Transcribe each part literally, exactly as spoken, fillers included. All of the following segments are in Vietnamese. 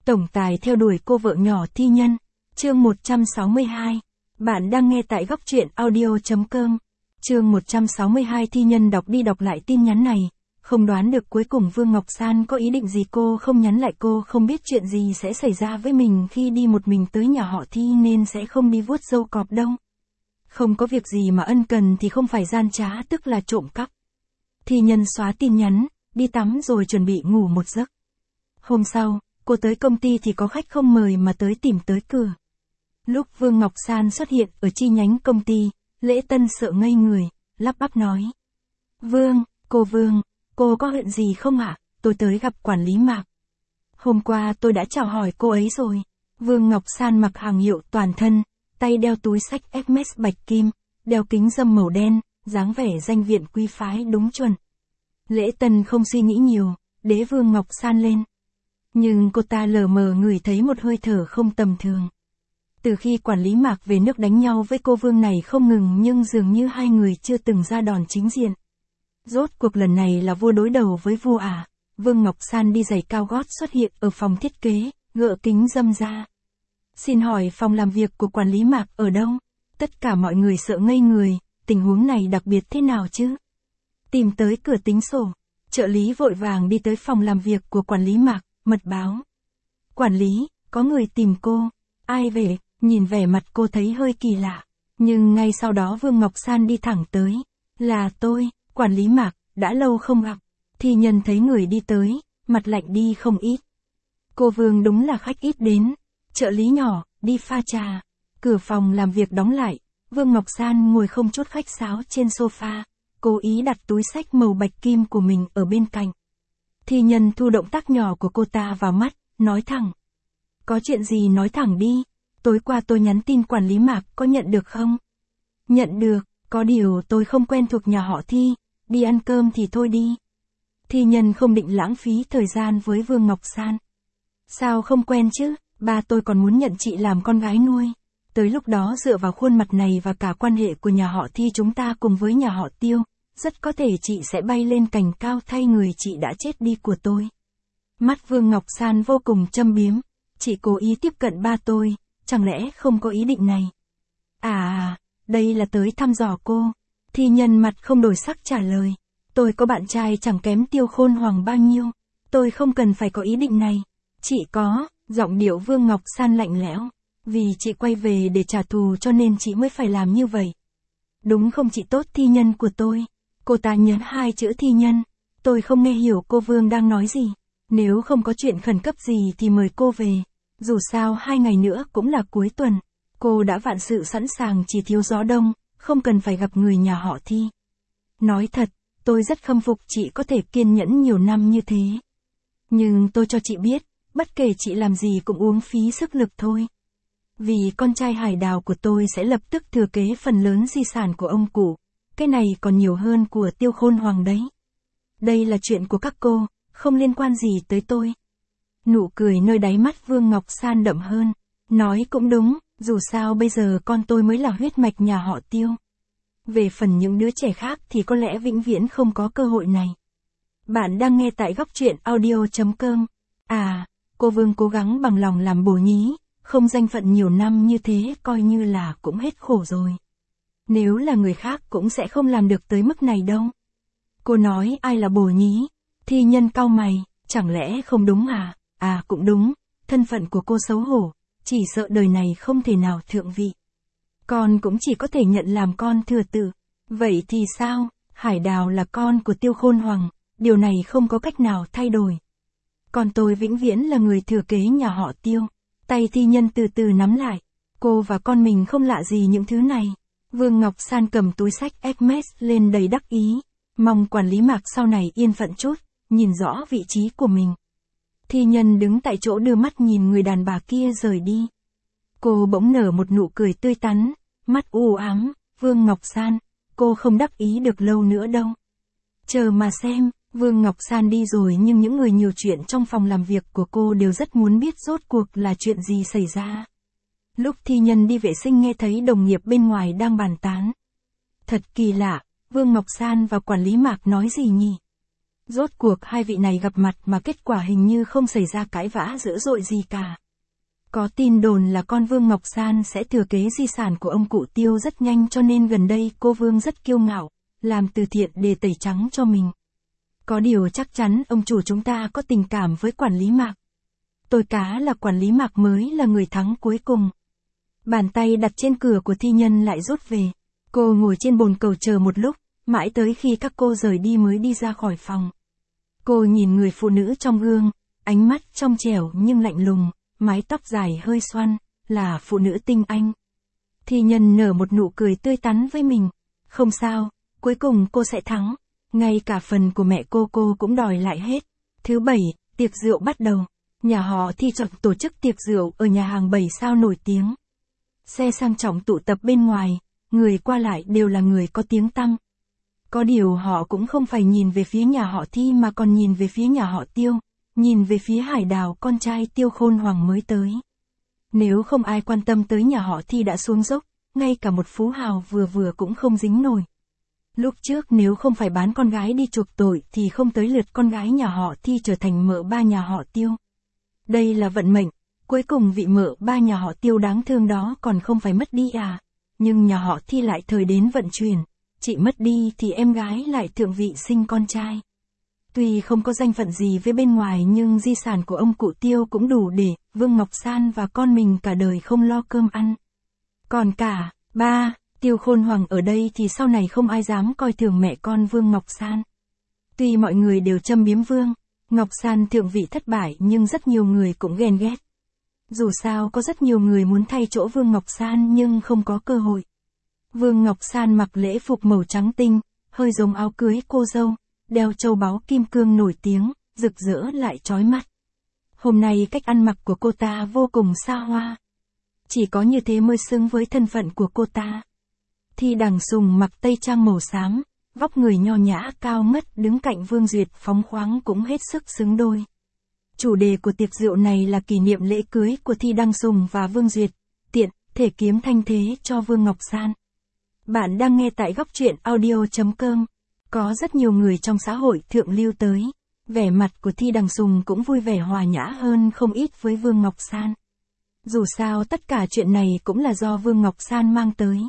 Tổng tài theo đuổi cô vợ nhỏ thi nhân. Chương một trăm sáu mươi hai. Bạn đang nghe tại góc truyện audio chấm com. Chương một trăm sáu mươi hai. Thi nhân đọc đi đọc lại tin nhắn này. Không đoán được cuối cùng Vương Ngọc San có ý định gì, cô không nhắn lại, cô không biết chuyện gì sẽ xảy ra với mình khi đi một mình tới nhà họ Thi nên sẽ không đi vuốt râu cọp đâu. Không có việc gì mà ân cần thì không phải gian trá, tức là trộm cắp. Thi nhân xóa tin nhắn, đi tắm rồi chuẩn bị ngủ một giấc. Hôm sau, cô tới công ty thì có khách không mời mà tới tìm tới cửa. Lúc Vương Ngọc San xuất hiện ở chi nhánh công ty, Lễ Tân sợ ngây người, lắp bắp nói. Vương, cô Vương, cô có chuyện gì không ạ? Tôi tới gặp quản lý Mạc. Hôm qua tôi đã chào hỏi cô ấy rồi. Vương Ngọc San mặc hàng hiệu toàn thân, tay đeo túi xách Hermes bạch kim, đeo kính râm màu đen, dáng vẻ danh viện quý phái đúng chuẩn. Lễ Tân không suy nghĩ nhiều, đế Vương Ngọc San lên. Nhưng cô ta lờ mờ ngửi thấy một hơi thở không tầm thường. Từ khi quản lý Mạc về nước đánh nhau với cô Vương này không ngừng, nhưng dường như hai người chưa từng ra đòn chính diện. Rốt cuộc lần này là vua đối đầu với vua à? Vương Ngọc San đi giày cao gót xuất hiện ở phòng thiết kế, gỡ kính râm ra. Xin hỏi phòng làm việc của quản lý Mạc ở đâu? Tất cả mọi người sợ ngây người, tình huống này đặc biệt thế nào chứ? Tìm tới cửa tính sổ, trợ lý vội vàng đi tới phòng làm việc của quản lý Mạc, mật báo. Quản lý, có người tìm cô. Ai về? Nhìn vẻ mặt cô thấy hơi kỳ lạ. Nhưng ngay sau đó Vương Ngọc San đi thẳng tới. Là tôi, quản lý Mạc, đã lâu không gặp. Thi nhân thấy người đi tới, mặt lạnh đi không ít. Cô Vương đúng là khách ít đến. Trợ lý nhỏ, đi pha trà. Cửa phòng làm việc đóng lại. Vương Ngọc San ngồi không chút khách sáo trên sofa, cố ý đặt túi xách màu bạch kim của mình ở bên cạnh. Thi nhân thu động tác nhỏ của cô ta vào mắt, nói thẳng. Có chuyện gì nói thẳng đi, tối qua tôi nhắn tin quản lý Mạc, có nhận được không? Nhận được, có điều tôi không quen thuộc nhà họ Thi, đi ăn cơm thì thôi đi. Thi nhân không định lãng phí thời gian với Vương Ngọc San. Sao không quen chứ, ba tôi còn muốn nhận chị làm con gái nuôi. Tới lúc đó dựa vào khuôn mặt này và cả quan hệ của nhà họ Thi chúng ta cùng với nhà họ Tiêu, rất có thể chị sẽ bay lên cành cao thay người chị đã chết đi của tôi. Mắt Vương Ngọc San vô cùng châm biếm. Chị cố ý tiếp cận ba tôi, chẳng lẽ không có ý định này? À, đây là tới thăm dò cô. Thi nhân mặt không đổi sắc trả lời. Tôi có bạn trai chẳng kém Tiêu Khôn Hoàng bao nhiêu. Tôi không cần phải có ý định này. Chị có, giọng điệu Vương Ngọc San lạnh lẽo. Vì chị quay về để trả thù cho nên chị mới phải làm như vậy. Đúng không chị tốt thi nhân của tôi? Cô ta nhấn hai chữ thi nhân. Tôi không nghe hiểu cô Vương đang nói gì. Nếu không có chuyện khẩn cấp gì thì mời cô về. Dù sao hai ngày nữa cũng là cuối tuần. Cô đã vạn sự sẵn sàng, chỉ thiếu gió đông, không cần phải gặp người nhà họ Thi. Nói thật, tôi rất khâm phục chị có thể kiên nhẫn nhiều năm như thế. Nhưng tôi cho chị biết, bất kể chị làm gì cũng uống phí sức lực thôi. Vì con trai Hải Đào của tôi sẽ lập tức thừa kế phần lớn di sản của ông cụ. Cái này còn nhiều hơn của Tiêu Khôn Hoàng đấy. Đây là chuyện của các cô, không liên quan gì tới tôi. Nụ cười nơi đáy mắt Vương Ngọc San đậm hơn. Nói cũng đúng, dù sao bây giờ con tôi mới là huyết mạch nhà họ Tiêu. Về phần những đứa trẻ khác thì có lẽ vĩnh viễn không có cơ hội này. Bạn đang nghe tại góc truyện audio chấm com. À, cô Vương cố gắng bằng lòng làm bồ nhí, không danh phận nhiều năm như thế coi như là cũng hết khổ rồi. Nếu là người khác cũng sẽ không làm được tới mức này đâu. Cô nói ai là bồ nhí? Thi nhân cau mày, chẳng lẽ không đúng à? À cũng đúng, thân phận của cô xấu hổ, chỉ sợ đời này không thể nào thượng vị. Con cũng chỉ có thể nhận làm con thừa tự. Vậy thì sao? Hải Đào là con của Tiêu Khôn Hoàng, điều này không có cách nào thay đổi. Con tôi vĩnh viễn là người thừa kế nhà họ Tiêu. Tay thi nhân từ từ nắm lại. Cô và con mình không lạ gì những thứ này. Vương Ngọc San cầm túi xách Hermes lên đầy đắc ý. Mong quản lý Mạc sau này yên phận chút, nhìn rõ vị trí của mình. Thi nhân đứng tại chỗ đưa mắt nhìn người đàn bà kia rời đi. Cô bỗng nở một nụ cười tươi tắn, mắt u ám. Vương Ngọc San, cô không đắc ý được lâu nữa đâu. Chờ mà xem. Vương Ngọc San đi rồi nhưng những người nhiều chuyện trong phòng làm việc của cô đều rất muốn biết rốt cuộc là chuyện gì xảy ra. Lúc thi nhân đi vệ sinh nghe thấy đồng nghiệp bên ngoài đang bàn tán. Thật kỳ lạ, Vương Ngọc San và quản lý Mạc nói gì nhỉ? Rốt cuộc hai vị này gặp mặt mà kết quả hình như không xảy ra cãi vã dữ dội gì cả. Có tin đồn là con Vương Ngọc San sẽ thừa kế di sản của ông cụ Tiêu rất nhanh, cho nên gần đây cô Vương rất kiêu ngạo, làm từ thiện để tẩy trắng cho mình. Có điều chắc chắn ông chủ chúng ta có tình cảm với quản lý Mạc. Tôi cá là quản lý Mạc mới là người thắng cuối cùng. Bàn tay đặt trên cửa của thi nhân lại rút về. Cô ngồi trên bồn cầu chờ một lúc, mãi tới khi các cô rời đi mới đi ra khỏi phòng. Cô nhìn người phụ nữ trong gương, ánh mắt trong trẻo nhưng lạnh lùng, mái tóc dài hơi xoăn, là phụ nữ tinh anh. Thi nhân nở một nụ cười tươi tắn với mình. Không sao, cuối cùng cô sẽ thắng. Ngay cả phần của mẹ cô cô cũng đòi lại hết. Thứ bảy, tiệc rượu bắt đầu. Nhà họ Thi chọn tổ chức tiệc rượu ở nhà hàng bảy sao nổi tiếng. Xe sang trọng tụ tập bên ngoài, người qua lại đều là người có tiếng tăm. Có điều họ cũng không phải nhìn về phía nhà họ Thi mà còn nhìn về phía nhà họ Tiêu, nhìn về phía Hải Đào con trai Tiêu Khôn Hoàng mới tới. Nếu không ai quan tâm tới nhà họ Thi đã xuống dốc, ngay cả một phú hào vừa vừa cũng không dính nổi. Lúc trước nếu không phải bán con gái đi chuộc tội thì không tới lượt con gái nhà họ Thi trở thành mợ ba nhà họ Tiêu. Đây là vận mệnh, cuối cùng vị mợ ba nhà họ Tiêu đáng thương đó còn không phải mất đi à. Nhưng nhà họ Thi lại thời đến vận chuyển, chị mất đi thì em gái lại thượng vị sinh con trai. Tuy không có danh phận gì với bên ngoài nhưng di sản của ông cụ Tiêu cũng đủ để Vương Ngọc San và con mình cả đời không lo cơm ăn. Còn cả, ba, Tiêu Khôn Hoàng ở đây thì sau này không ai dám coi thường mẹ con Vương Ngọc San. Tuy mọi người đều châm biếm Vương Ngọc San thượng vị thất bại nhưng rất nhiều người cũng ghen ghét. Dù sao có rất nhiều người muốn thay chỗ Vương Ngọc San nhưng không có cơ hội. Vương Ngọc San mặc lễ phục màu trắng tinh, hơi giống áo cưới cô dâu, đeo châu báu kim cương nổi tiếng, rực rỡ lại chói mắt. Hôm nay cách ăn mặc của cô ta vô cùng xa hoa. Chỉ có như thế mới xứng với thân phận của cô ta. Thi Đằng Sùng mặc tây trang màu xám, vóc người nho nhã cao ngất đứng cạnh Vương Duyệt phóng khoáng cũng hết sức xứng đôi. Chủ đề của tiệc rượu này là kỷ niệm lễ cưới của Thi Đằng Sùng và Vương Duyệt, tiện thể kiếm thanh thế cho Vương Ngọc San. Bạn đang nghe tại góc truyện audio chấm com. Có rất nhiều người trong xã hội thượng lưu tới. Vẻ mặt của Thi Đằng Sùng cũng vui vẻ hòa nhã hơn không ít với Vương Ngọc San. Dù sao tất cả chuyện này cũng là do Vương Ngọc San mang tới.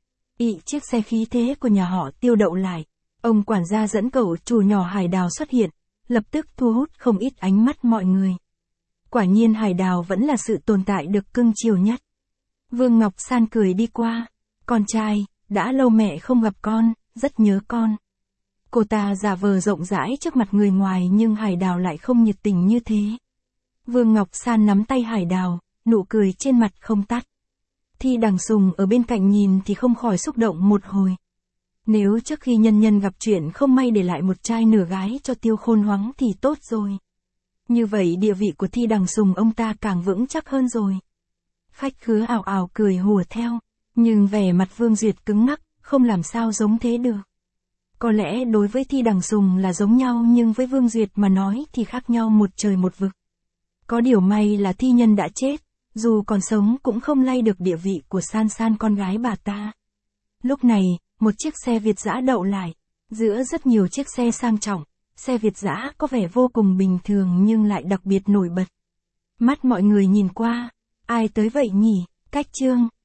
Ị chiếc xe khí thế của nhà họ Tiêu đậu lại. Ông quản gia dẫn cậu chủ nhỏ Hải Đào xuất hiện, lập tức thu hút không ít ánh mắt mọi người. Quả nhiên Hải Đào vẫn là sự tồn tại được cưng chiều nhất. Vương Ngọc San cười đi qua. Con trai, đã lâu mẹ không gặp con, rất nhớ con. Cô ta giả vờ rộng rãi trước mặt người ngoài nhưng Hải Đào lại không nhiệt tình như thế. Vương Ngọc San nắm tay Hải Đào, nụ cười trên mặt không tắt. Thi Đằng Sùng ở bên cạnh nhìn thì không khỏi xúc động một hồi. Nếu trước khi nhân nhân gặp chuyện không may để lại một trai nửa gái cho Tiêu Khôn Hoắng thì tốt rồi. Như vậy địa vị của Thi Đằng Sùng ông ta càng vững chắc hơn rồi. Khách khứa ảo ảo cười hùa theo, nhưng vẻ mặt Vương Duyệt cứng ngắc, không làm sao giống thế được. Có lẽ đối với Thi Đằng Sùng là giống nhau nhưng với Vương Duyệt mà nói thì khác nhau một trời một vực. Có điều may là thi nhân đã chết, dù còn sống cũng không lay được địa vị của San San con gái bà ta. Lúc này, một chiếc xe Việt dã đậu lại, giữa rất nhiều chiếc xe sang trọng, xe Việt dã có vẻ vô cùng bình thường nhưng lại đặc biệt nổi bật. Mắt mọi người nhìn qua, ai tới vậy nhỉ? Cách Trương,